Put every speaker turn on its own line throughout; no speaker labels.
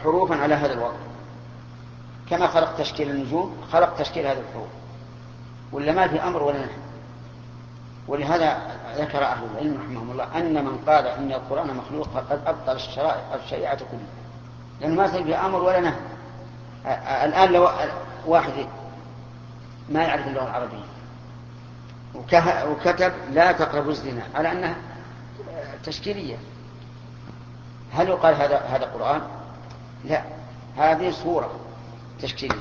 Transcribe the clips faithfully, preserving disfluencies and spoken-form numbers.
حروفا على هذا الوضع، كما خلق تشكيل النجوم خلق تشكيل هذه الحروف، ولا ما في أمر ولا نهي. ولهذا ذكر أهل العلم رحمهم الله أن من قال إن القرآن مخلوق فقد أبطل الشرائع الشريعة كلها، لأنه ما في أمر ولا نهي. الآن لو واحد ما يعرف اللغة العربية وكتب لا تقربوا الزنا على أنها تشكيلية، هل يقال هذا هذا قرآن؟ لا، هذه صورة تشكيلية.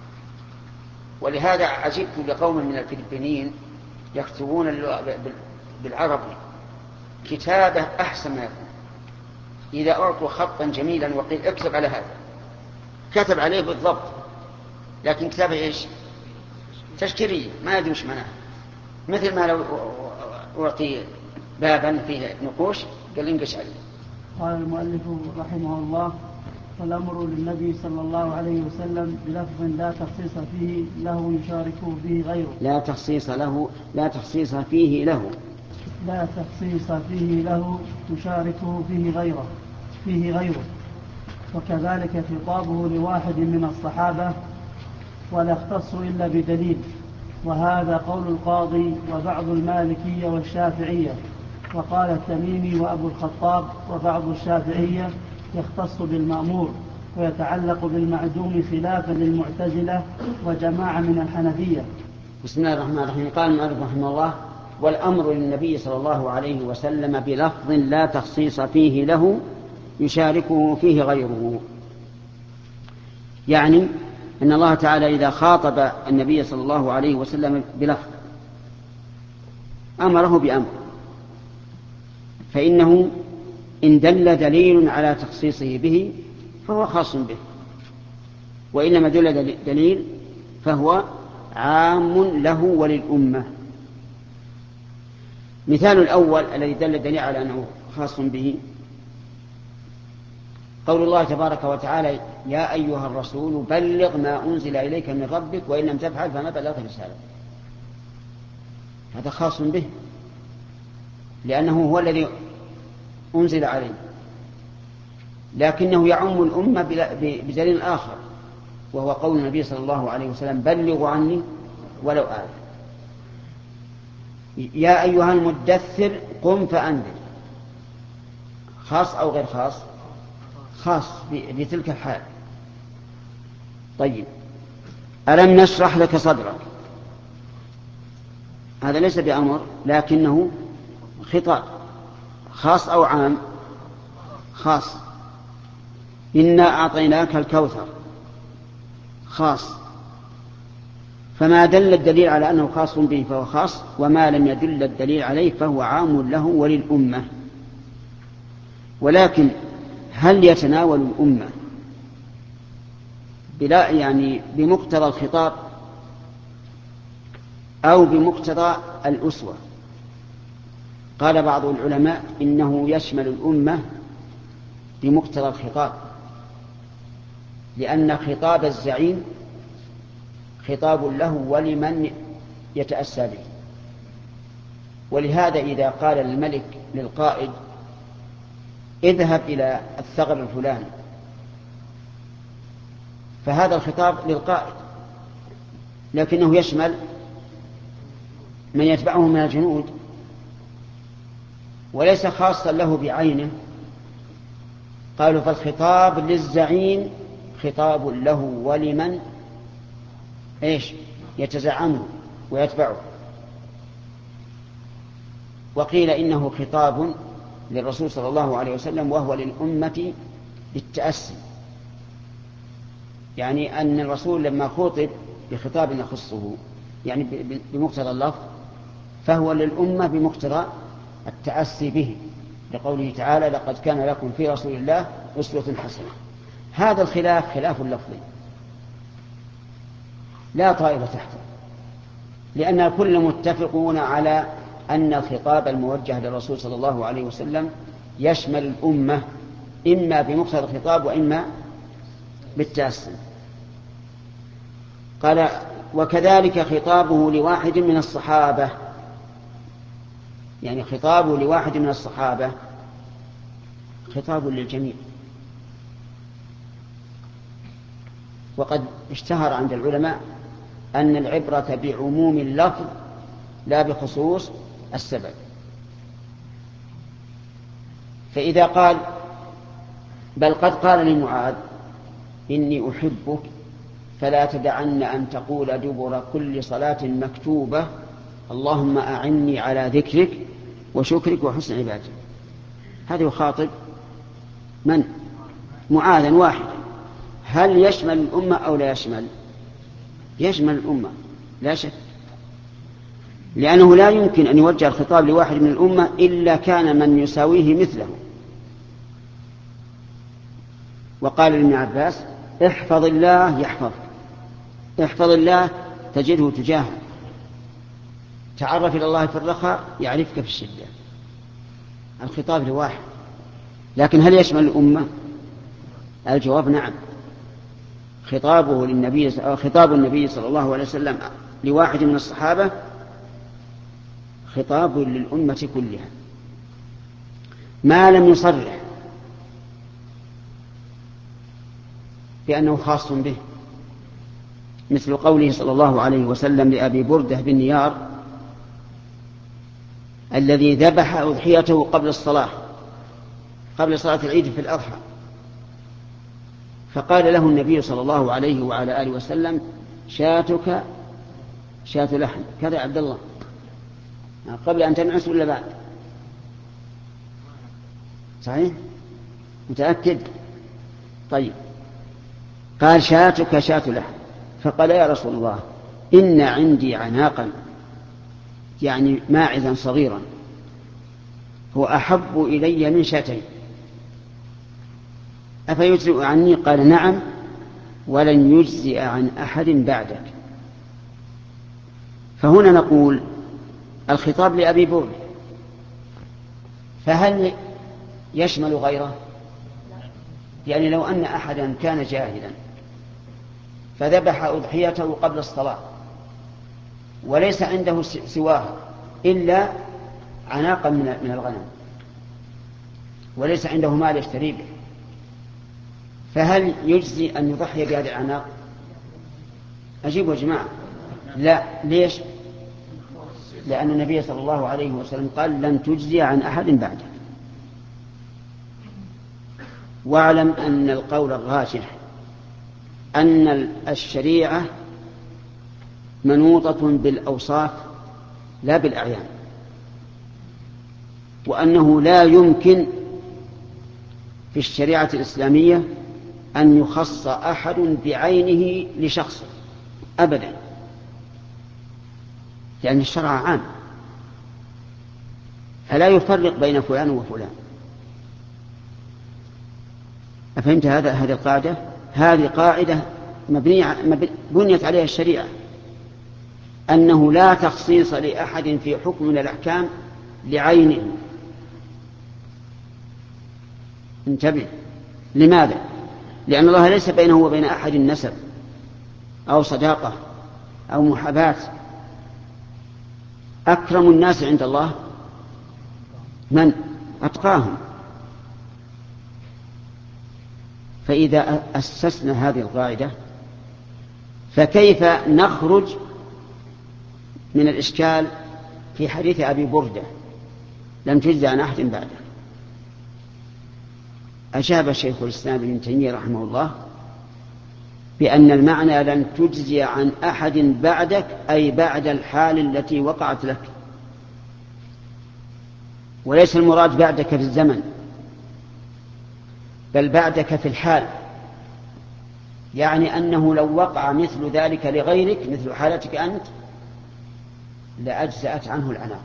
ولهذا عجبت لقوم من الفلبينيين يكتبون بالعربي كتابة أحسن ما يكون. إذا أعطوا خطا جميلا وقيل اكتب على هذا كتب عليه بالضبط، لكن كتابة إيش؟ تشكيلية ما يدري وش معناها. مثل ما لو أعطي بابا فيه نقوش قال انقش عليه.
قال المؤلف رحمه الله: فالأمر للنبي صلى الله عليه وسلم بلفظ لا تخصيص فيه له يشاركه فيه غيره.
لا تخصيص له لا تخصيص فيه له
لا تخصيص فيه له يشاركه فيه غيره فيه غيره وكذلك خطابه لواحد من الصحابة ولا يختص إلا بدليل، وهذا قول القاضي وبعض المالكية والشافعية. وقال التميمي وأبو الخطاب وبعض الشافعية يختص بالمأمور ويتعلق بالمعدوم خلافا للمعتزلة وجماعة من الحنفية.
بسم الله الرحمن الرحيم. قال المؤلف رحمه الله: والأمر للنبي صلى الله عليه وسلم بلفظ لا تخصيص فيه له يشاركه فيه غيره. يعني أن الله تعالى إذا خاطب النبي صلى الله عليه وسلم بلفظ أمره بأمر، فإنه إن دل دليل على تخصيصه به فهو خاص به، وإن لم يدل دليل فهو عام له وللأمة. مثال الأول الذي دل دليل على أنه خاص به قول الله تبارك وتعالى: يا أيها الرسول بلغ ما أنزل إليك من ربك وإن لم تفعل فما بلغت رسالته. هذا خاص به لأنه هو الذي أنزل عليه، لكنه يعم الأمة بدليل آخر وهو قول النبي صلى الله عليه وسلم: بلغوا عني ولو آية. يا أيها المدثر قم فأنذر، خاص أو غير خاص؟ خاص بتلك الحال. طيب، ألم نشرح لك صدرك، هذا ليس بأمر لكنه خطاب، خاص أو عام؟ خاص. إنا أعطيناك الكوثر، خاص. فما دل الدليل على أنه خاص به فهو خاص، وما لم يدل الدليل عليه فهو عام له وللأمة. ولكن هل يتناول الأمة بلا يعني بمقتضى الخطاب أو بمقتضى الأسوة؟ قال بعض العلماء إنه يشمل الأمة بمقتضى الخطاب، لأن خطاب الزعيم خطاب له ولمن يتأسى به. ولهذا إذا قال الملك للقائد: اذهب إلى الثغر الفلاني، فهذا الخطاب للقائد، لكنه يشمل من يتبعه من الجنود، وليس خاصا له بعينه. قالوا: فالخطاب للزعيم خطاب له ولمن ايش يتزعمه ويتبعه. وقيل إنه خطاب للرسول صلى الله عليه وسلم وهو للأمة بالتأسي، يعني أن الرسول لما خطب بخطاب يخصه يعني بمقتضى اللفظ فهو للأمة بمقتضى التأسي به، لقوله تعالى: لقد كان لكم في رسول الله أسوة حسنة. هذا الخلاف خلاف لفظي لا طائر تحته، لأن الكل متفقون على أن الخطاب الموجه للرسول صلى الله عليه وسلم يشمل الأمة إما بمقتضى الخطاب وإما بالتأسي. قال: وكذلك خطابه لواحد من الصحابة، يعني خطابه لواحد من الصحابة خطاب للجميع، وقد اشتهر عند العلماء أن العبرة بعموم اللفظ لا بخصوص السبب. فإذا قال بل قد قال لمعاذ إني أحبك فلا تدعن أن تقول دبر كل صلاة مكتوبة اللهم أعني على ذكرك وشكرك وحسن عبادتك، هذا يخاطب من؟ معاذا واحد. هل يشمل الأمة أو لا يشمل؟ يشمل الأمة لا شك، لأنه لا يمكن أن يوجه الخطاب لواحد من الأمة إلا كان من يساويه مثله. وقال لابن عباس احفظ الله يحفظك، احفظ الله تجده تجاهك، تعرف إلى الله في الرخاء يعرفك في الشدة. الخطاب لواحد، لكن هل يشمل الأمة؟ الجواب نعم. خطابه للنبي خطاب النبي صلى الله عليه وسلم لواحد من الصحابة خطاب للأمة كلها ما لم يصرح بأنه خاص به، مثل قوله صلى الله عليه وسلم لأبي بردة بن نيار الذي ذبح أضحيته قبل الصلاة قبل صلاة العيد في الأضحى، فقال له النبي صلى الله عليه وعلى آله وسلم شاتك شات لحم، كذا عبد الله قبل أن تنعس ولا بعد؟ صحيح؟ متأكد؟ طيب. قال شاتك شات لحم، فقال يا رسول الله إن عندي عناقا يعني ماعزا صغيرا هو أحب إلي من شاتين أفيجزئ عني؟ قال نعم ولن يجزئ عن أحد بعدك. فهنا نقول الخطاب لأبي برد، فهل يشمل غيره؟ يعني لو أن أحدا كان جاهلا فذبح أضحيته قبل الصلاة وليس عنده سواه إلا عناقا من الغنم وليس عنده مال يشتري به، فهل يجزي أن يضحي بهذه العناق؟ أجيبوا يا جماعة لا. ليش؟ لأن النبي صلى الله عليه وسلم قال لن تجزي عن أحد بعده. واعلم أن القول الراجح أن الشريعة منوطة بالأوصاف لا بالأعيان، وأنه لا يمكن في الشريعة الإسلامية أن يخص أحد بعينه لشخص أبدا، لأن الشرع عام فلا يفرق بين فلان وفلان. أفهمت هذا؟ هذه القاعدة هذه قاعدة مبنية بنيت عليها الشريعة، أنه لا تخصيص لأحد في حكم من الأحكام لعينه. انتبه. لماذا؟ لأن الله ليس بينه وبين أحد نسب أو صداقة أو محاباة. أكرم الناس عند الله من؟ أتقاهم. فإذا أسسنا هذه القاعدة فكيف نخرج من الإشكال في حديث أبي بردة لم تجزى عن أحد بعده؟ أجاب شيخ الإسلام ابن تيمية رحمه الله بأن المعنى لن تجزي عن أحد بعدك أي بعد الحال التي وقعت لك، وليس المراد بعدك في الزمن بل بعدك في الحال، يعني أنه لو وقع مثل ذلك لغيرك مثل حالتك أنت لأجزأت عنه العناق،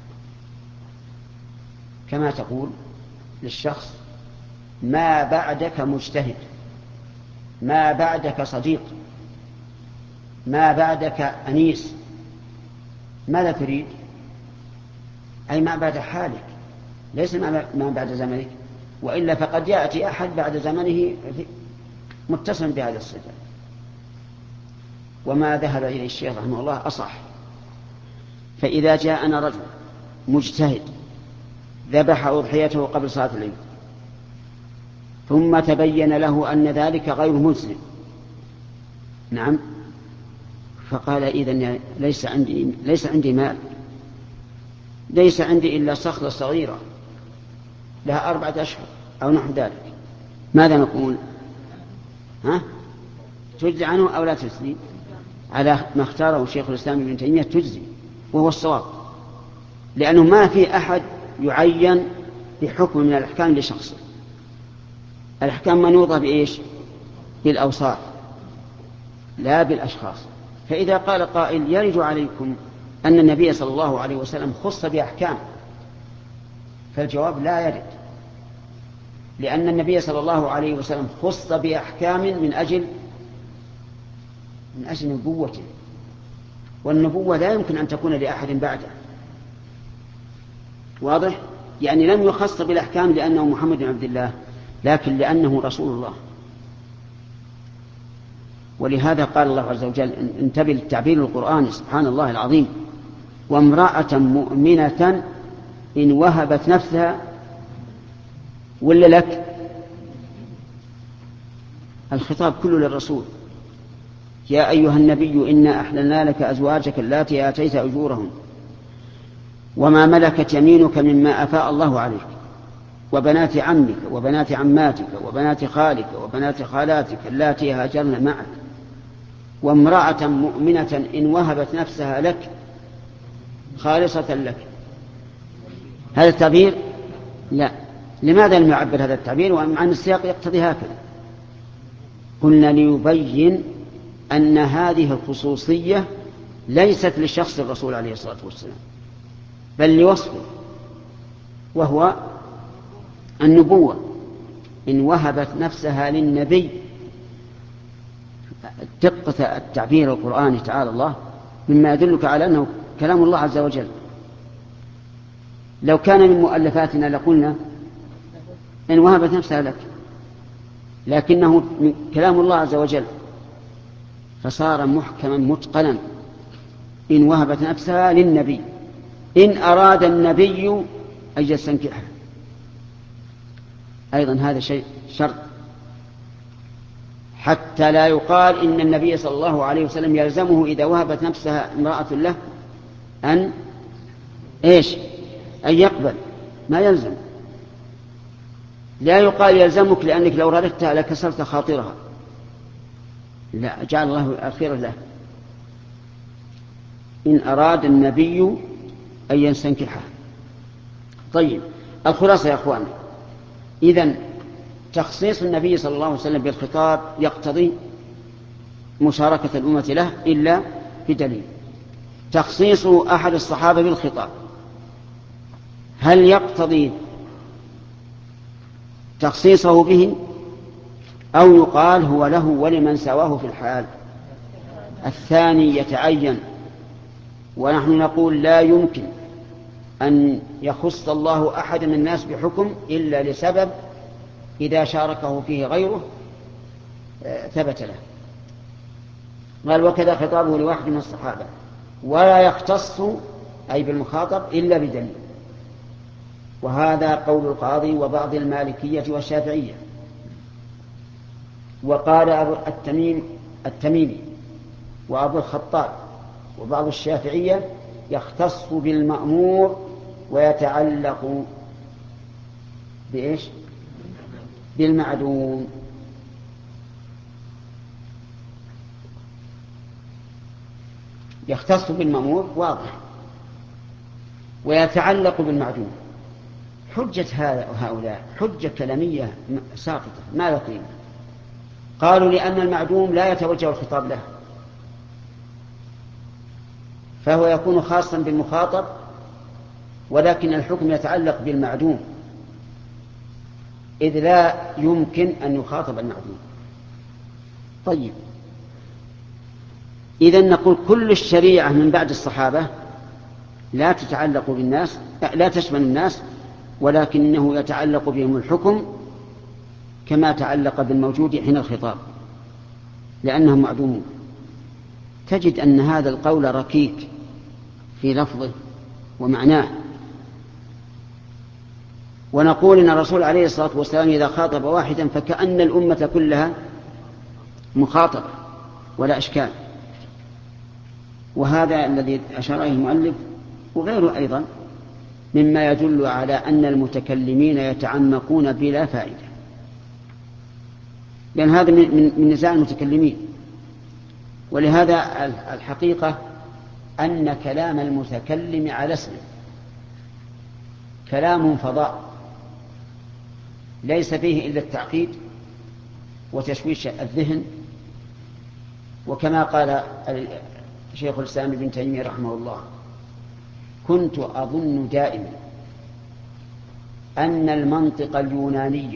كما تقول للشخص ما بعدك مجتهد، ما بعدك صديق، ما بعدك أنيس. ماذا تريد؟ أي ما بعد حالك ليس ما بعد زمنك، وإلا فقد يأتي أحد بعد زمنه متصل بهذا الصفة. وما ذهب إليه الشيخ رحمه الله أصح. فإذا جاءنا رجل مجتهد ذبح أضحيته قبل صلاة العيد ثم تبين له أن ذلك غير مسلم نعم. فقال إذن ليس عندي, ليس عندي مال، ليس عندي إلا صخرة صغيرة لها أربعة أشهر أو نحو ذلك، ماذا نقول؟ ها؟ تجزي عنه أو لا تجزي؟ على ما اختاره شيخ الإسلام ابن تيمية تجزي، وهو الصواب، لأنه ما في أحد يعين بحكم من الأحكام لشخصه. الأحكام منوطة بإيش؟ بالأوصاف لا بالأشخاص. فإذا قال قائل يرد عليكم أن النبي صلى الله عليه وسلم خص بأحكام، فالجواب لا يرد، لأن النبي صلى الله عليه وسلم خص بأحكام من أجل من أجل نبوته، والنبوة لا يمكن أن تكون لأحد بعده. واضح؟ يعني لم يخص بالأحكام لأنه محمد بن عبد الله، لكن لأنه رسول الله. ولهذا قال الله عز وجل، انتبه للتعبير القرآني سبحان الله العظيم، وامرأة مؤمنة إن وهبت نفسها ولا لك؟ الخطاب كله للرسول. يا أيها النبي إنا أحللنا لك أزواجك اللاتي آتيت أجورهن وما ملكت يمينك مما أفاء الله عليك وبنات عمك وبنات عماتك وبنات خالك وبنات خالاتك اللاتي هاجرن معك وامرأة مؤمنة إن وهبت نفسها لك خالصة لك. هذا التعبير لا. لماذا لم يعبر هذا التعبير ومع أن السياق يقتضي هكذا؟ قلنا ليبين أن هذه الخصوصية ليست لشخص الرسول عليه الصلاة والسلام، بل لوصفه، وهو النبوة. إن وهبت نفسها للنبي، دقة التعبير القرآني تعالى الله مما يدلك على أنه كلام الله عز وجل. لو كان من مؤلفاتنا لقلنا إن وهبت نفسها لك، لكنه كلام الله عز وجل فصار محكما متقنا. إن وهبت نفسها للنبي إن أراد النبي أن يستنكحها، أيضا هذا شيء شرط، حتى لا يقال إن النبي صلى الله عليه وسلم يلزمه إذا وهبت نفسها امرأة له أن إيش؟ أن يقبل، ما يلزم. لا يقال يلزمك لأنك لو رددتها لكسرت خاطرها، لا، جعل الله الخير له. إن أراد النبي أن يستنكحها. طيب، الخلاصة يا أخوان، إذن تخصيص النبي صلى الله عليه وسلم بالخطاب يقتضي مشاركة الأمة له إلا بدليل. تخصيص أحد الصحابة بالخطاب هل يقتضي تخصيصه به أو يقال هو له ولمن سواه في الحال؟ الثاني يتعين، ونحن نقول لا يمكن أن يخص الله أحد من الناس بحكم إلا لسبب إذا شاركه فيه غيره ثبت له. قال وكذا خطابه لواحد من الصحابة ولا يختص أي بالمخاطب إلا بدليل. وهذا قول القاضي وبعض المالكية والشافعية. وقال أبو التميم التميمي وأبو الخطاب وبعض الشافعية يختص بالمأمور ويتعلق بإيش؟ بالمعدوم. يختص بالمأمور واضح، ويتعلق بالمعدوم. حجة هؤلاء حجة كلامية ساقطة ما لا قيمة. قالوا لأن المعدوم لا يتوجه الخطاب له، فهو يكون خاصا بالمخاطب، ولكن الحكم يتعلق بالمعدوم إذ لا يمكن أن يخاطب المعدوم. طيب، إذن نقول كل الشريعة من بعد الصحابة لا تتعلق بالناس، لا تشمل الناس، ولكنه يتعلق بهم الحكم كما تعلق بالموجود حين الخطاب لأنهم معدومون. تجد أن هذا القول ركيك في لفظه ومعناه. ونقول إن الرسول عليه الصلاة والسلام إذا خاطب واحدا فكأن الأمة كلها مخاطبة، ولا إشكال. وهذا الذي أشار إليه المؤلف وغيره أيضا مما يدل على أن المتكلمين يتعمقون بلا فائدة، لأن هذا من نزاع المتكلمين. ولهذا الحقيقة أن كلام المتكلم على اسمه كلام فضاء ليس فيه إلا التعقيد وتشويش الذهن. وكما قال شيخ الإسلام ابن تيمية رحمه الله: كنت أظن دائما أن المنطق اليوناني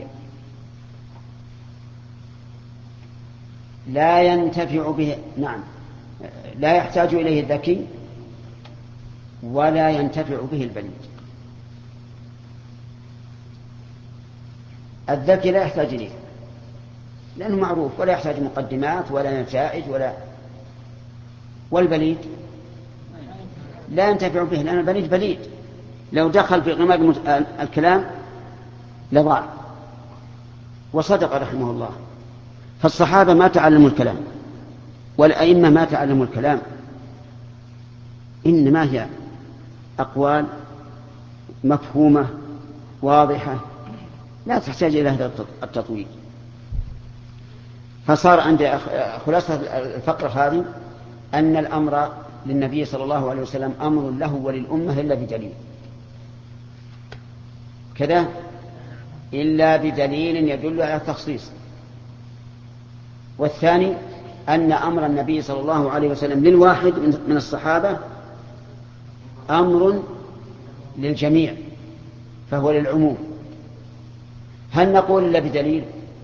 لا ينتفع به نعم لا يحتاج إليه الذكي ولا ينتفع به البليد. الذكي لا يحتاج إليه لأنه معروف ولا يحتاج مقدمات ولا نتائج ولا والبليد لا ينتفع به لأن البليد بليد لو دخل في غماد الكلام لضاع. وصدق رحمه الله. فالصحابة ما تعلموا الكلام والأئمة ما تعلموا الكلام، إنما هي أقوال مفهومة واضحة لا تحتاج إلى هذا التطويل. فصار عند خلاصة الفقرة هذه أن الأمر للنبي صلى الله عليه وسلم أمر له وللأمة إلا بدليل كذا إلا بدليل يدل على التخصيص. والثاني أن أمر النبي صلى الله عليه وسلم للواحد من الصحابة أمر للجميع فهو للعموم. هل نقول إلا بدليل؟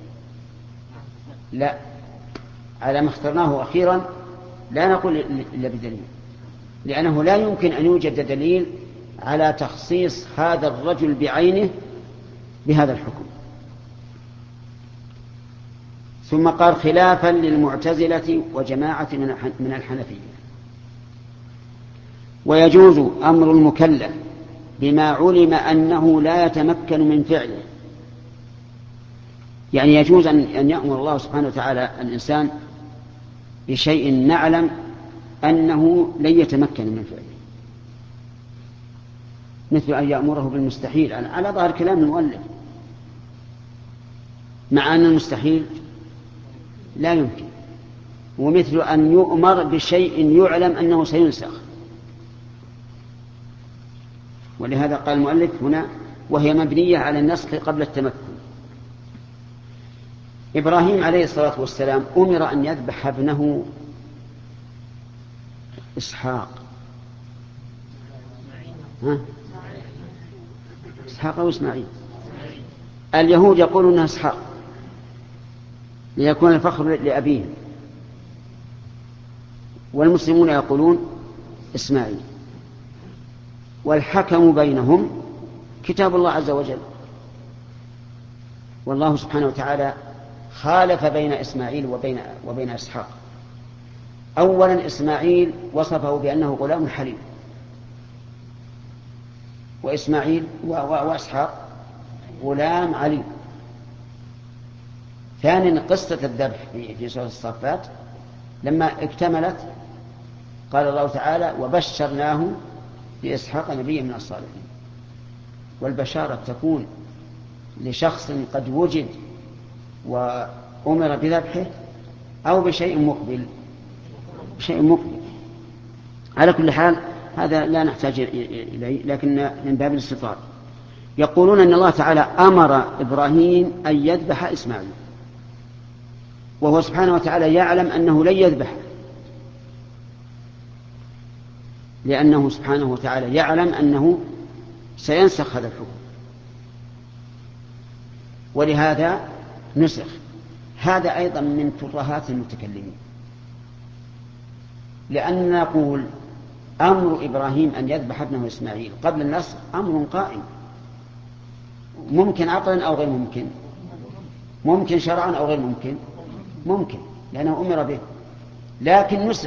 لا، على ما اخترناه أخيرا لا نقول إلا بدليل، لأنه لا يمكن أن يوجد دليل على تخصيص هذا الرجل بعينه بهذا الحكم. ثم قال: خلافا للمعتزلة وجماعة من الحنفية. ويجوز أمر المكلف بما علم أنه لا يتمكن من فعله، يعني يجوز أن يأمر الله سبحانه وتعالى الإنسان بشيء نعلم أنه لن يتمكن من فعله، مثل أن يأمره بالمستحيل على ظاهر كلام المؤلف، مع أن المستحيل لا يمكن. ومثل أن يؤمر بشيء يعلم أنه سينسخ. ولهذا قال المؤلف هنا: وهي مبنية على النسخ قبل التمكن. إبراهيم عليه الصلاة والسلام أمر أن يذبح ابنه إسحاق ها؟ إسحاق أو إسماعيل. اليهود يقولون أنها إسحاق ليكون الفخر لأبيهم، والمسلمون يقولون إسماعيل. والحكم بينهم كتاب الله عز وجل. والله سبحانه وتعالى خالف بين إسماعيل وبين, وبين إسحاق. أولا إسماعيل وصفه بأنه غلام حليم، وإسماعيل وإسحاق غلام عليم. ثانيا قصة الذبح في سورة الصافات لما اكتملت قال الله تعالى: وبشرناه بإسحاق نبيا من الصالحين. والبشارة تكون لشخص قد وجد وأمر بذبحه أو بشيء مقبل شيء مقبل. على كل حال هذا لا نحتاج إليه، لكن من باب الاستطراد. يقولون أن الله تعالى أمر إبراهيم أن يذبح إسماعيل، وهو سبحانه وتعالى يعلم أنه لن يذبح، لأنه سبحانه وتعالى يعلم أنه سينسخ هذا الحكم، ولهذا نسخ. هذا أيضا من ترهات المتكلمين، لأن نقول أمر إبراهيم أن يذبح ابنه إسماعيل قبل النسخ أمر قائم، ممكن عقلا أو غير ممكن، ممكن شرعا أو غير ممكن، ممكن لأنه أمر به، لكن نسخ.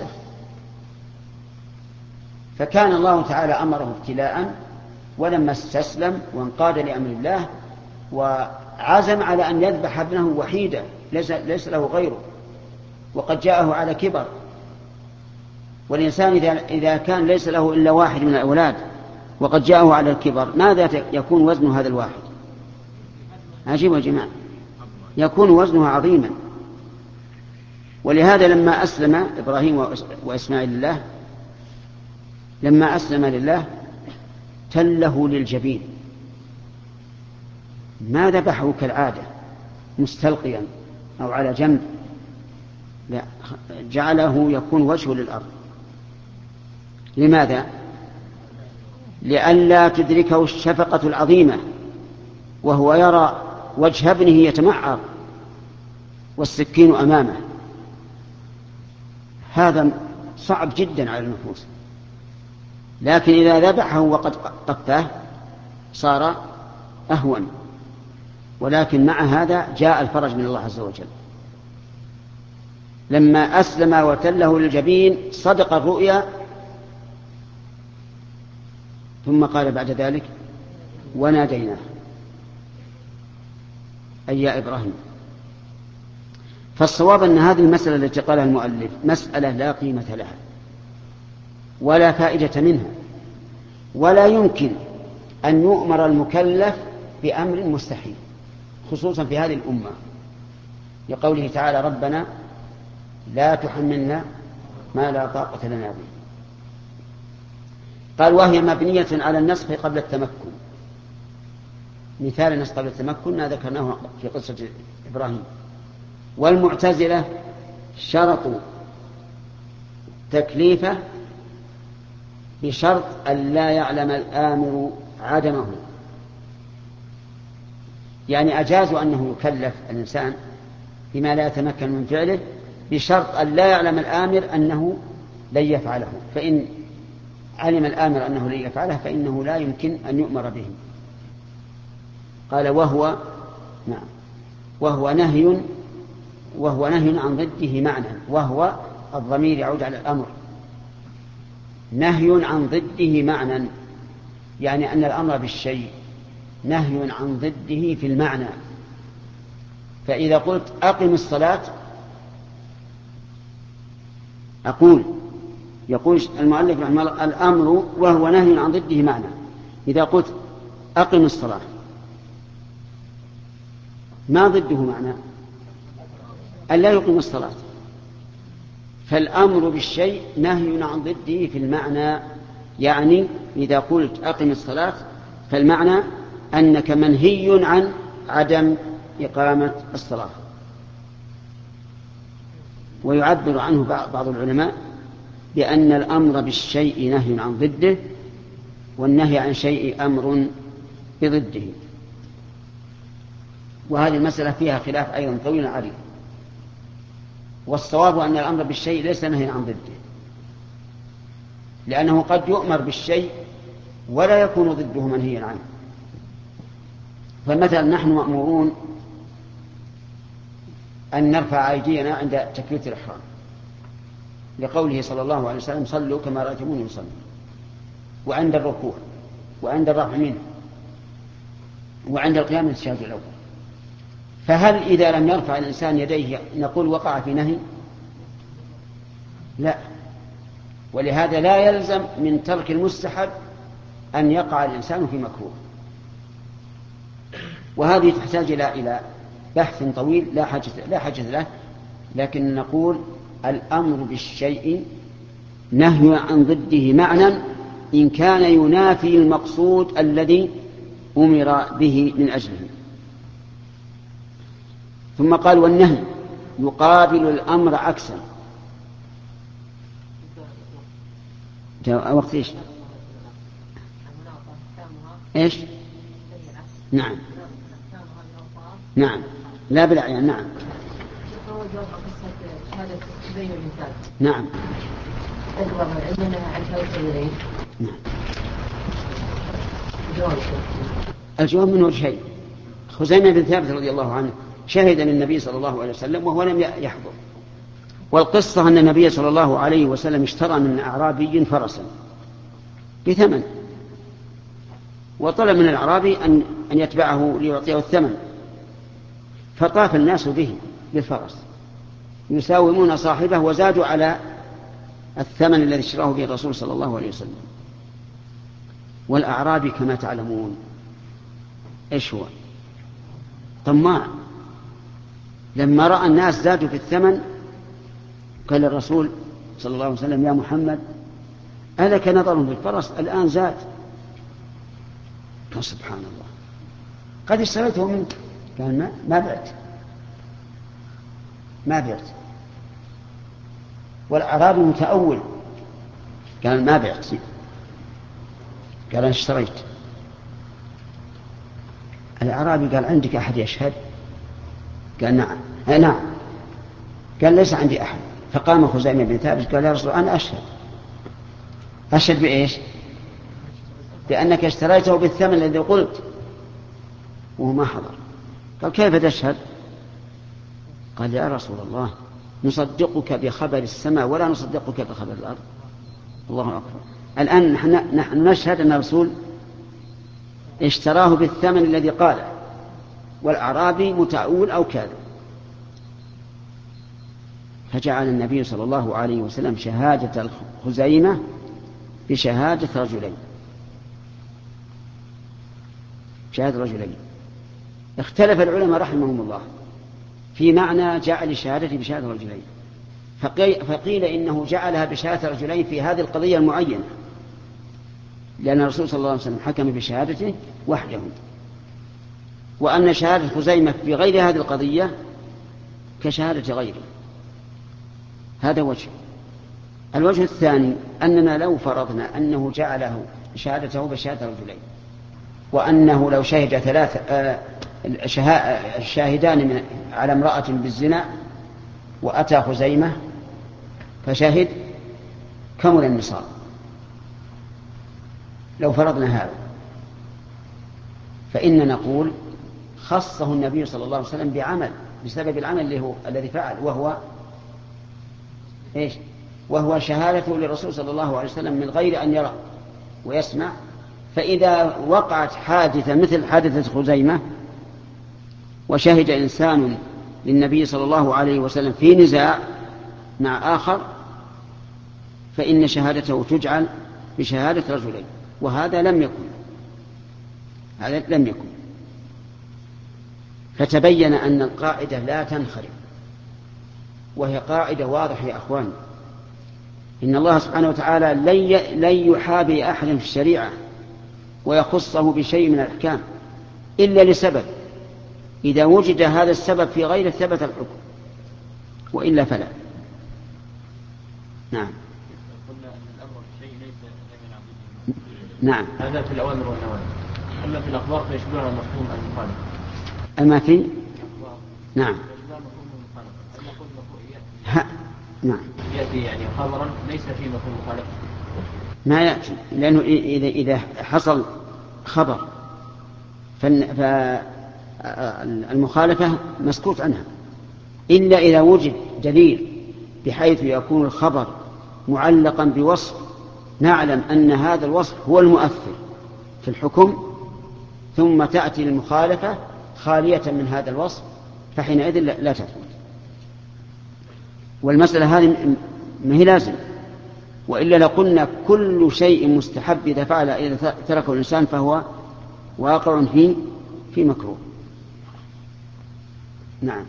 فكان الله تعالى أمره ابتلاء، ولما استسلم وانقاد لأمر الله وعزم على أن يذبح ابنه وحيدا ليس له غيره، وقد جاءه على كبر. والإنسان إذا كان ليس له إلا واحد من الأولاد وقد جاءه على الكبر ماذا يكون وزن هذا الواحد؟ عجيب يا جماعة، يكون وزنه عظيما. ولهذا لما أسلم إبراهيم وإسماعيل لله، لما أسلم لله تله للجبين، ما ذبحه كالعادة مستلقيا أو على جنب، لا، جعله يكون وجهه للأرض. لماذا؟ لئلا تدركه الشفقة العظيمة وهو يرى وجه ابنه يتمعر والسكين أمامه. هذا صعب جدا على النفوس، لكن إذا ذبحه وقد قفاه صار أهون. ولكن مع هذا جاء الفرج من الله عز وجل. لما أسلم وتله للجبين صدق الرؤيا، ثم قال بعد ذلك وناديناه أي يا إبراهيم. فالصواب أن هذه المسألة التي قالها المؤلف مسألة لا قيمة لها ولا فائدة منها، ولا يمكن أن يؤمر المكلف بأمر مستحيل، خصوصا في هذه الأمة، لقوله تعالى ربنا لا تحملنا ما لا طاقة لنا به. قال وهي مبنية على النسخ قبل التمكن. مثال النسخ قبل التمكن ما ذكرناه في قصة إبراهيم. والمعتزلة شرطوا تكليفه بشرط أن لا يعلم الآمر عدمه، يعني أجازوا أنه يكلف الإنسان بما لا يتمكن من فعله بشرط أن لا يعلم الآمر أنه لن يفعله، فإن علم الآمر أنه لن يفعله فإنه لا يمكن أن يؤمر به. قال وهو نعم وهو نهي وهو نهي عن ضده معنى، وهو الضمير يعود على الأمر، نهي عن ضده معنى، يعني أن الأمر بالشيء نهي عن ضده في المعنى. فإذا قلت أقم الصلاة أقول يقول المؤلف رحمه الله الأمر وهو نهي عن ضده معنى. إذا قلت أقم الصلاة ما ضده معنى؟ أن لا يقيم الصلاة. فالأمر بالشيء نهي عن ضده في المعنى، يعني إذا قلت أقم الصلاة فالمعنى أنك منهي عن عدم إقامة الصلاة. ويعبر عنه بعض العلماء بأن الأمر بالشيء نهي عن ضده، والنهي عن شيء أمر بضده. وهذه المسألة فيها خلاف أيضا طويل عريض، والصواب أن الأمر بالشيء ليس نهي عن ضده، لأنه قد يؤمر بالشيء ولا يكون ضده منهيا عنه. فمثلا نحن مأمورون أن نرفع أيدينا عند تكبيرة الإحرام لقوله صلى الله عليه وسلم صلوا كما رأيتموني يصلي، وعند الركوع وعند الرفع منه وعند القيام من الشهادة الأول. فهل إذا لم يرفع الإنسان يديه نقول وقع في نهي؟ لا. ولهذا لا يلزم من ترك المستحب أن يقع الإنسان في مكروه. وهذه تحتاج إلى بحث طويل لا حاجة لا حاجة له، لكن نقول الأمر بالشيء نهي عن ضده معنى إن كان ينافي المقصود الذي أمر به من أجله. ثم قال والنهي يقابل الأمر عكسا. وقت إيش؟ إيش؟ نعم نعم لا بالأعيان. نعم نعم نعم الجواب منه شيء. خزيمة بن ثابت رضي الله عنه شهد للنبي صلى الله عليه وسلم وهو لم يحضر. والقصة أن النبي صلى الله عليه وسلم اشترى من أعرابي فرسا بثمن، وطلب من الأعرابي أن أن يتبعه ليعطيه الثمن، فطاف الناس به بالفرس يساومون صاحبه وزادوا على الثمن الذي اشتراه به الرسول صلى الله عليه وسلم. والأعرابي كما تعلمون إيش هو؟ طماع. لما رأى الناس زادوا في الثمن قال الرسول صلى الله عليه وسلم: يا محمد ألك نظر في الفرس الآن زاد؟ قال: سبحان الله، قد اشتريته منك. قال: ما ما بعت ما بعت. والأعرابي متأول قال: ما بعت. قال: أنا اشتريت. الأعرابي قال: عندك أحد يشهد؟ قال: نعم. آه نعم. قال: ليس عندي أحد. فقام خزيمة بن ثابت قال: يا رسول الله أنا أشهد. أشهد بإيش؟ بأنك اشتريته بالثمن الذي قلت. وهو ما حضر. قال: كيف تشهد؟ قال: يا رسول الله نصدقك بخبر السماء ولا نصدقك بخبر الأرض. الله أكبر. الآن نحن, نحن نشهد أن الرسول اشتراه بالثمن الذي قاله، والأعرابي متأول أو كاذب. فجعل النبي صلى الله عليه وسلم شهادة الخزيمة بشهادة رجلين شهادة رجلين اختلف العلماء رحمهم الله في معنى جعل الشهادة بشهادة رجلين. فقيل إنه جعلها بشهادة رجلين في هذه القضية المعينة، لأن الرسول صلى الله عليه وسلم حكم بشهادته وحده، وأن شهادة خزيمة في غير هذه القضية كشهادة غيره. هذا وجه. الوجه الثاني أننا لو فرضنا أنه جعله شهادته بشهادة رجلين، وأنه لو شهد ثلاثة شاهدان من على امرأة بالزنا وأتى خزيمة فشهد كمل النصاب. لو فرضنا هذا فإن نقول خصه النبي صلى الله عليه وسلم بعمل بسبب العمل اللي هو الذي فعل، وهو إيش؟ وهو شهادته للرسول صلى الله عليه وسلم من غير أن يرى ويسمع. فإذا وقعت حادثة مثل حادثة خزيمة وشهد إنسان للنبي صلى الله عليه وسلم في نزاع مع آخر فإن شهادته تجعل بشهادة رجلين، وهذا لم يكن هذا لم يكن فتبين أن القاعدة لا تنخرم، وهي قاعدة واضحة يا أخوان. إن الله سبحانه وتعالى لن يحابي أحد في الشريعة ويخصه بشيء من الأحكام إلا لسبب، إذا وجد هذا السبب في غير ثبت الحكم، وإلا فلا. نعم. نعم.
هذا في الأوامر والنواهي. أما في الأخبار فيشبهها مفهوم المخالف.
أما في نعم ها. نعم.
يأتي يعني خبرا ليس فيه مفهوم مخالف.
ما يأتي، لأنه إذا إذا حصل خبر فالمخالفة مسكوت عنها، إلا إذا وجد دليل بحيث يكون الخبر معلقا بوصف نعلم أن هذا الوصف هو المؤثر في الحكم، ثم تأتي المخالفة خالية من هذا الوصف، فحينئذ لا تثبت. والمسألة هذه ما هي لازم، وإلا لقلنا كل شيء مستحب إذا فعل إذا تركه الإنسان فهو واقع في في مكروه. نعم.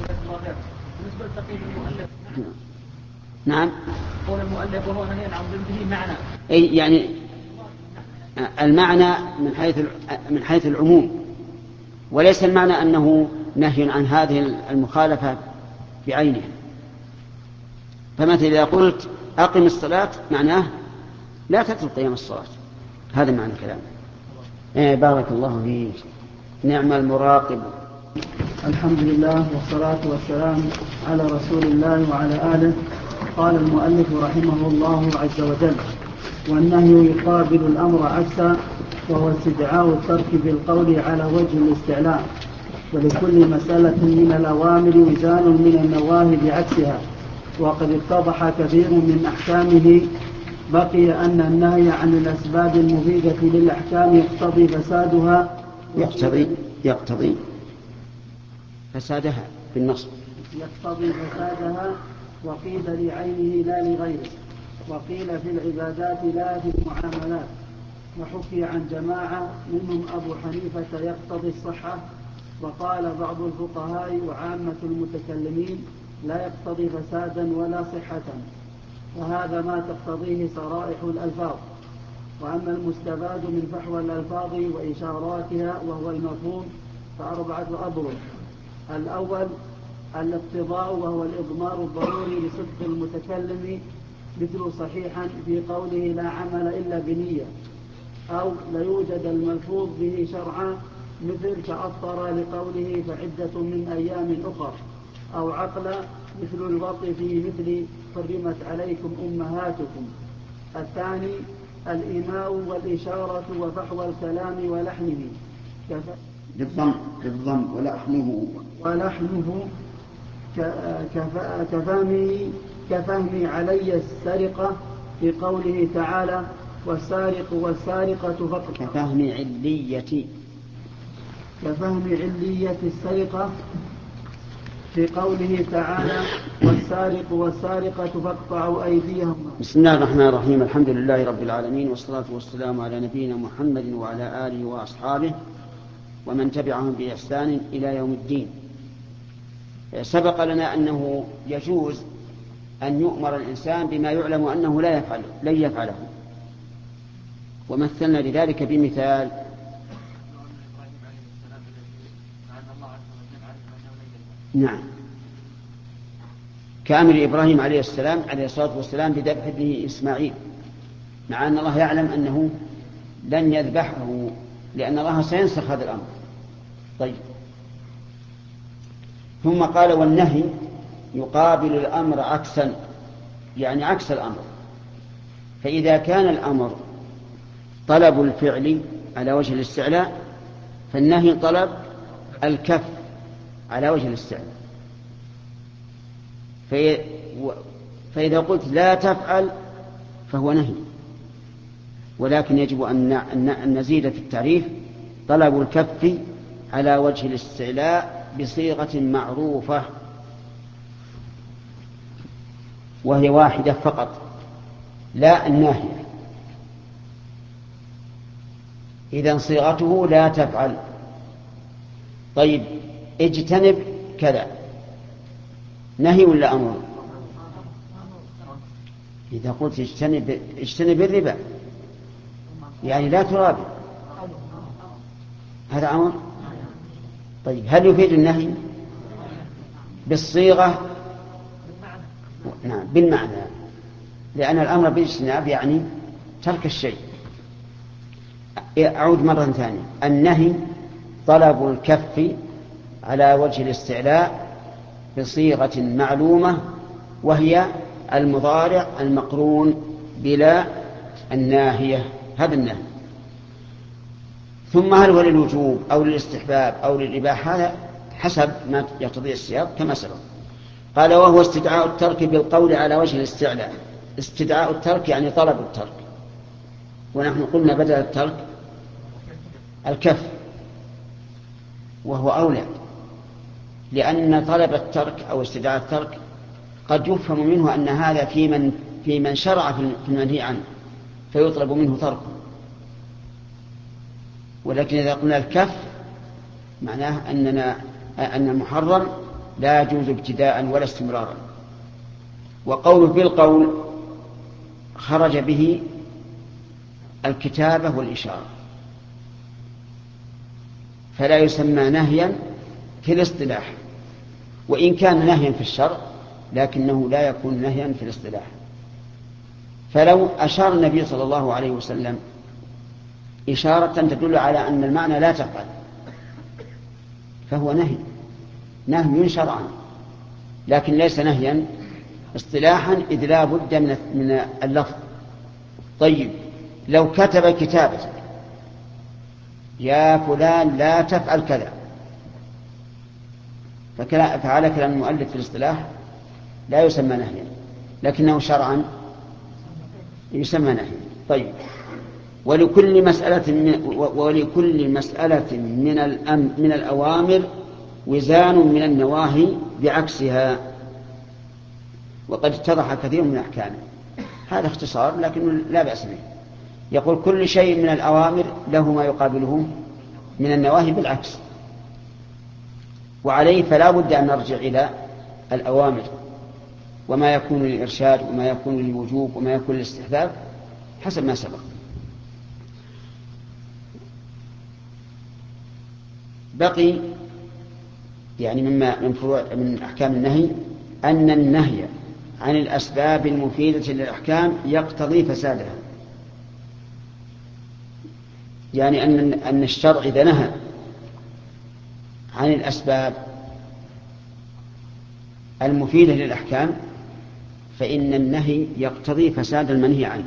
نعم.
قول المؤلف وهو نهي عن ضده معنى.
أي يعني المعنى من حيث من حيث العموم، وليس المعنى أنه نهي عن هذه المخالفة بعينها. فمثلا إذا قلت أقم الصلاة معناه لا تترك قيام الصلاة، هذا معنى كلامه. إيه بارك الله فيك. نعم المراقب.
الحمد لله والصلاة والسلام على رسول الله وعلى آله. قال المؤلف رحمه الله عز وجل: والنهي يقابل الأمر عكسا، وهو استدعاء الترك بالقول على وجه الاستعلاء، ولكل مسألة من الأوامر وزان من النواهي بعكسها، وقد اتضح كثير من أحكامه. بقي أن النهي عن الأسباب المفيدة للأحكام يقتضي فسادها
يقتضي يقتضي فسادها بالنص
يقتضي فسادها، وقيل لعينه لا لغيره، وقيل في العبادات لا في المعاملات. وحكي عن جماعة منهم أبو حنيفة يقتضي الصحة، وقال بعض الفقهاء وعامة المتكلمين لا يقتضي فسادا ولا صحة، وهذا ما تقتضيه صرائح الألفاظ. وأما المستفاد من فحوى الألفاظ وإشاراتها وهو المفهوم فأربعة أضرب. الأول الاقتضاء، وهو الإضمار الضروري لصدق المتكلم، مثل صحيحا في قوله لا عمل إلا بنية، أو ليوجد الملفوظ به شرعا، مثل تأطر لقوله فعدة من أيام أخر، أو عقلا مثل الوط في مثل حرمت عليكم أمهاتكم. الثاني الإيماء والإشارة وفحوى الكلام ولحنه
بالضم بالضم ولحنه
ولحنه كفهمي كفهمي علي السرقة في قوله تعالى والسارق والسارقة فاقطعوا
كفهم علية
كفهم علية السرقة في قوله تعالى والسارق والسارقة فاقطعوا أيديهم.
بسم الله الرحمن الرحيم. الحمد لله رب العالمين، والصلاة والسلام على نبينا محمد وعلى آله وأصحابه ومن تبعهم بإحسان إلى يوم الدين. سبق لنا أنه يجوز أن يؤمر الإنسان بما يعلم أنه لا يفعل لن يفعله، ومثلنا لذلك بمثال نعم كأمر إبراهيم عليه السلام عليه الصلاة والسلام بذبح ابنه إسماعيل، مع أن الله يعلم أنه لن يذبحه لأن الله سينسخ هذا الأمر. طيب، ثم قال والنهي يقابل الأمر عكسا، يعني عكس الأمر. فإذا كان الأمر طلب الفعل على وجه الاستعلاء، فالنهي طلب الكف على وجه الاستعلاء. في فإذا قلت لا تفعل فهو نهي، ولكن يجب أن نزيد في التعريف طلب الكف على وجه الاستعلاء بصيغة معروفة، وهي واحدة فقط، لا الناهية. إذن صيغته لا تفعل. طيب، اجتنب كذا، نهي ولا أمر؟ إذا قلت اجتنب, اجتنب الربا يعني لا ترابي، هذا أمر. طيب، هل يفيد النهي بالصيغة؟ نعم، بالمعنى، لأن الأمر بالاجتناب يعني ترك الشيء. أعود مرة ثانية، النهي طلب الكف على وجه الاستعلاء بصيغة معلومة، وهي المضارع المقرون بلا الناهية، هذا النهي. ثم هل هو للوجوب أو للاستحباب أو للإباحة؟ هذا حسب ما يقتضي السياق كما سبق. قال وهو استدعاء الترك بالقول على وجه الاستعلاء. استدعاء الترك يعني طلب الترك، ونحن قلنا بدل الترك الكف، وهو أولى، لأن طلب الترك أو استدعاء الترك قد يفهم منه أن هذا في من, في من شرع في المنهي عنه فيطلب منه تركه، ولكن إذا قلنا الكف معناه أننا أن المحرم لا يجوز ابتداء ولا استمرارا. وقول بالقول خرج به الكتابة والإشارة، فلا يسمى نهيا في الاصطلاح، وإن كان نهيا في الشرع لكنه لا يكون نهيا في الاصطلاح. فلو أشار النبي صلى الله عليه وسلم إشارة تدل على أن المعنى لا تفعل فهو نهي، نهي شرعا، لكن ليس نهيا اصطلاحا، إذ لا بد من اللفظ. طيب، لو كتب كتابة يا فلان لا تفعل كذا، فعلى كلام المؤلف في الاصطلاح لا يسمى نهيا، لكنه شرعا يسمى نهيا. طيب، ولكل مسألة من ولكل مسألة من الأم من الأوامر وزان من النواهي بعكسها، وقد اتضح كثير من أحكامه. هذا اختصار لكن لا بأس به. يقول كل شيء من الأوامر له ما يقابله من النواهي بالعكس، وعليه فلا بد أن نرجع إلى الأوامر وما يكون للإرشاد وما يكون للوجوب وما يكون للاستحباب حسب ما سبق. بقي يعني مما من فروع من أحكام النهي أن النهي عن الأسباب المفيدة للأحكام يقتضي فسادها، يعني أن أن الشرع إذا نهى عن الأسباب المفيدة للأحكام فإن النهي يقتضي فساد المنهي عنه،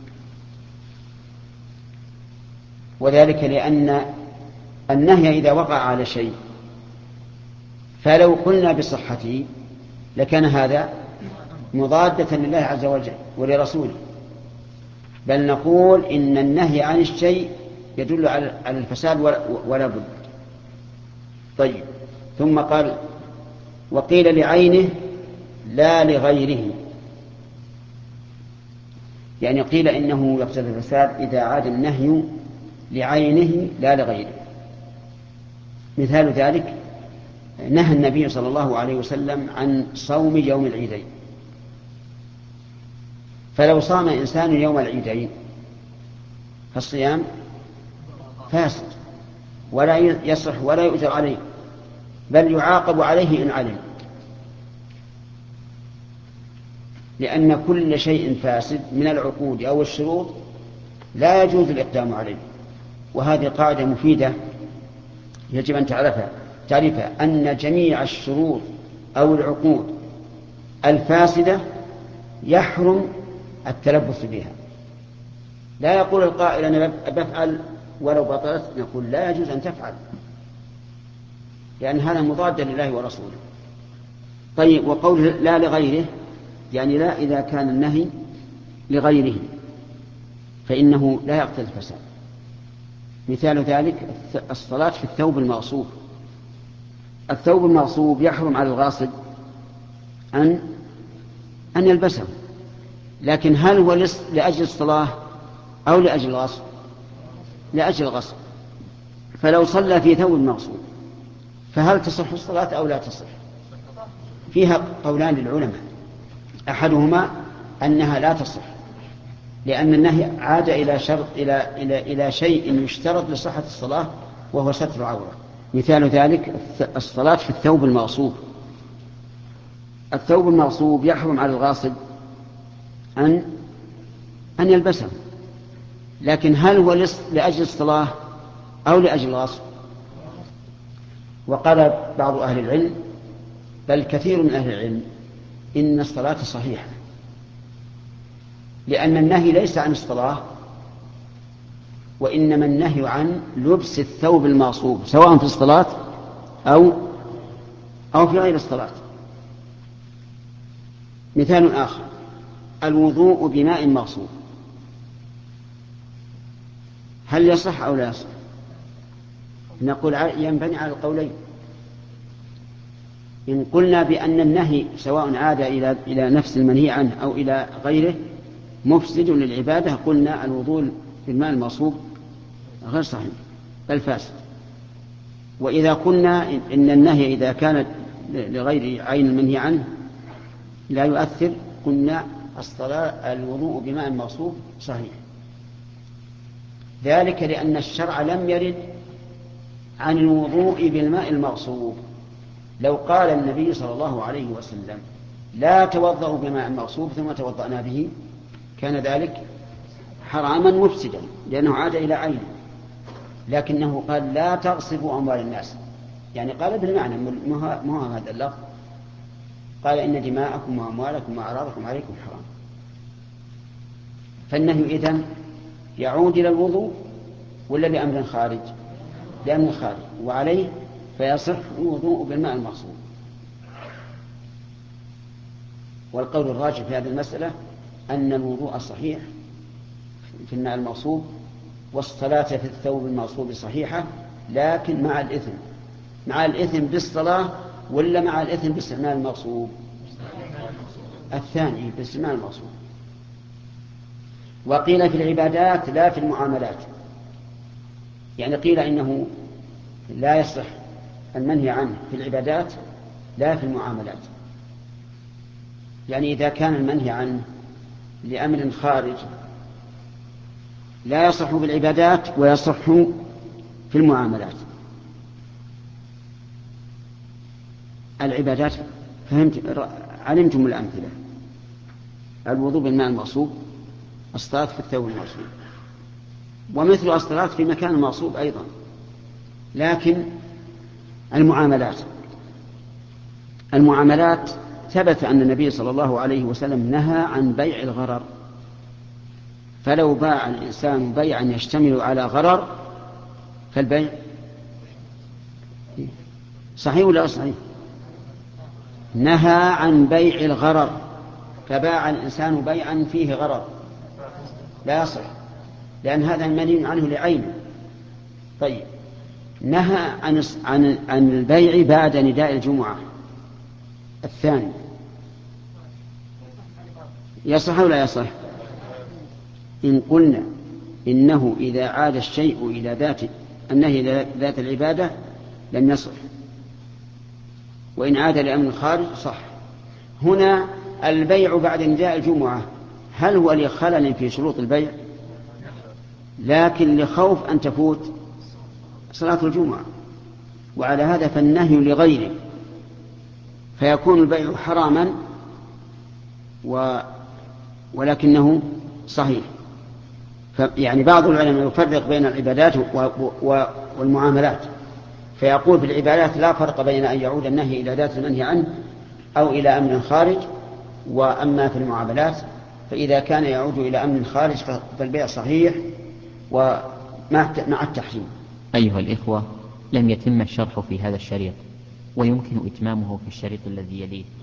وذلك لأن النهي إذا وقع على شيء فلو قلنا بصحته لكان هذا مضادة لله عز وجل ولرسوله، بل نقول إن النهي عن الشيء يدل على الفساد ولا بد. طيب، ثم قال وقيل لعينه لا لغيره، يعني قيل إنه يقتضي الفساد إذا عاد النهي لعينه لا لغيره. مثال ذلك نهى النبي صلى الله عليه وسلم عن صوم يوم العيدين، فلو صام إنسان يوم العيدين فالصيام فاسد ولا يصح ولا يؤجر عليه، بل يعاقب عليه إن علم، لأن كل شيء فاسد من العقود أو الشروط لا يجوز الإقدام عليه. وهذه قاعدة مفيدة يجب أن تعرفها تعرفها أن جميع الشروط أو العقود الفاسدة يحرم التلبس بها. لا يقول القائل أنا بفعل ولو بطلت، نقول لا يجوز أن تفعل، لأن هذا مضاد لله ورسوله. طيب، وقوله لا لغيره يعني لا إذا كان النهي لغيره فإنه لا يقتضي الفساد. مثال ذلك الصلاة في الثوب المغصوب. الثوب المغصوب يحرم على الغاصب أن أن يلبسه، لكن هل هو لأجل الصلاة أو لأجل الغصب؟ لأجل الغصب. فلو صلى في ثوب مغصوب فهل تصح الصلاة أو لا تصح؟ فيها قولان للعلماء، أحدهما أنها لا تصح لأن النهي عاد إلى شرط إلى إلى إلى شيء يشترط لصحة الصلاة وهو ستر عورة. مثال ذلك الصلاة في الثوب المغصوب. الثوب المغصوب يحرم على الغاصب أن أن يلبسه، لكن هل هو لأجل الصلاة أو لأجل الغصب؟ وقال بعض أهل العلم بل كثير من أهل العلم إن الصلاة صحيحة، لأن النهي ليس عن الصلاة وإنما النهي عن لبس الثوب المغصوب سواء في الصلاة أو أو في غير الصلاة. مثال آخر الوضوء بماء مغصوب، هل يصح أو لا يصح؟ نقول ينبني على القولين. إن قلنا بأن النهي سواء عاد إلى إلى نفس المنهي عنه أو إلى غيره مفسد للعبادة قلنا الوضوء بالماء المغصوب غير صحيح بل فاسد. وإذا قلنا إن النهي إذا كانت لغير عين المنهي عنه لا يؤثر قلنا الصلاة الوضوء بماء مغصوب صحيح، ذلك لأن الشرع لم يرد عن الوضوء بالماء المغصوب. لو قال النبي صلى الله عليه وسلم لا توضأوا بماء مغصوب ثم توضأنا به كان ذلك حراما مفسدا لأنه عاد إلى عينه، لكنه قال لا تغصبوا أموال الناس، يعني قال بالمعنى ما هو هذا اللفظ، قال إن دماءكم وأموالكم وأعراضكم عليكم حرام. فالنهي إذن يعود إلى الوضوء ولا لأمر خارج؟ لأمر خارج، وعليه فيصح الوضوء بالماء المغصوب. والقول الراجح في هذه المسألة أن الوضوء صحيح في الماء المغصوب والصلاة في الثوب المغصوب صحيحة، لكن مع الإثم مع الإثم بالصلاة ولا مع الإثم باستعمال المغصوب؟ الثاني باستعمال المغصوب. وقيل في العبادات لا في المعاملات، يعني قيل إنه لا يصح المنهي عنه في العبادات لا في المعاملات. يعني إذا كان المنهي عنه لأمر خارج لا يصح في العبادات ويصح في المعاملات. العبادات فهمت، علمتم الأمثلة: الوضوء بالماء المغصوب، الصلاة في الثوب المغصوب، ومثل الصلاة في مكان مغصوب أيضا. لكن المعاملات المعاملات ثبت أن النبي صلى الله عليه وسلم نهى عن بيع الغرر، فلو باع الإنسان بيعا يشتمل على غرر فالبيع صحيح ولا صحيح؟ نهى عن بيع الغرر، فباع الإنسان بيعا فيه غرر لا يصح، لأن هذا المنهي عنه لعينه. طيب، نهى عن عن عن البيع بعد نداء الجمعة الثاني، يصح ولا يصح؟ إن قلنا إنه إذا عاد الشيء إلى ذات النهي إلى ذات العبادة لم يصح، وإن عاد لأمر خارج صح. هنا البيع بعد نداء الجمعة هل هو لخلل في شروط البيع؟ لكن لخوف أن تفوت صلاة الجمعة، وعلى هذا فالنهي لغيره، فيكون البيع حراما و... ولكنه صحيح. يعني بعض العلماء يفرق بين العبادات و... و... والمعاملات، فيقول في العبادات لا فرق بين أن يعود النهي إلى ذات المنهي عنه أو إلى أمر خارج، وأما في المعاملات فإذا كان يعود إلى أمر خارج فالبيع صحيح ومع التحريم.
أيها الإخوة، لم يتم الشرح في هذا الشريط، ويمكن إتمامه في الشريط الذي يليه.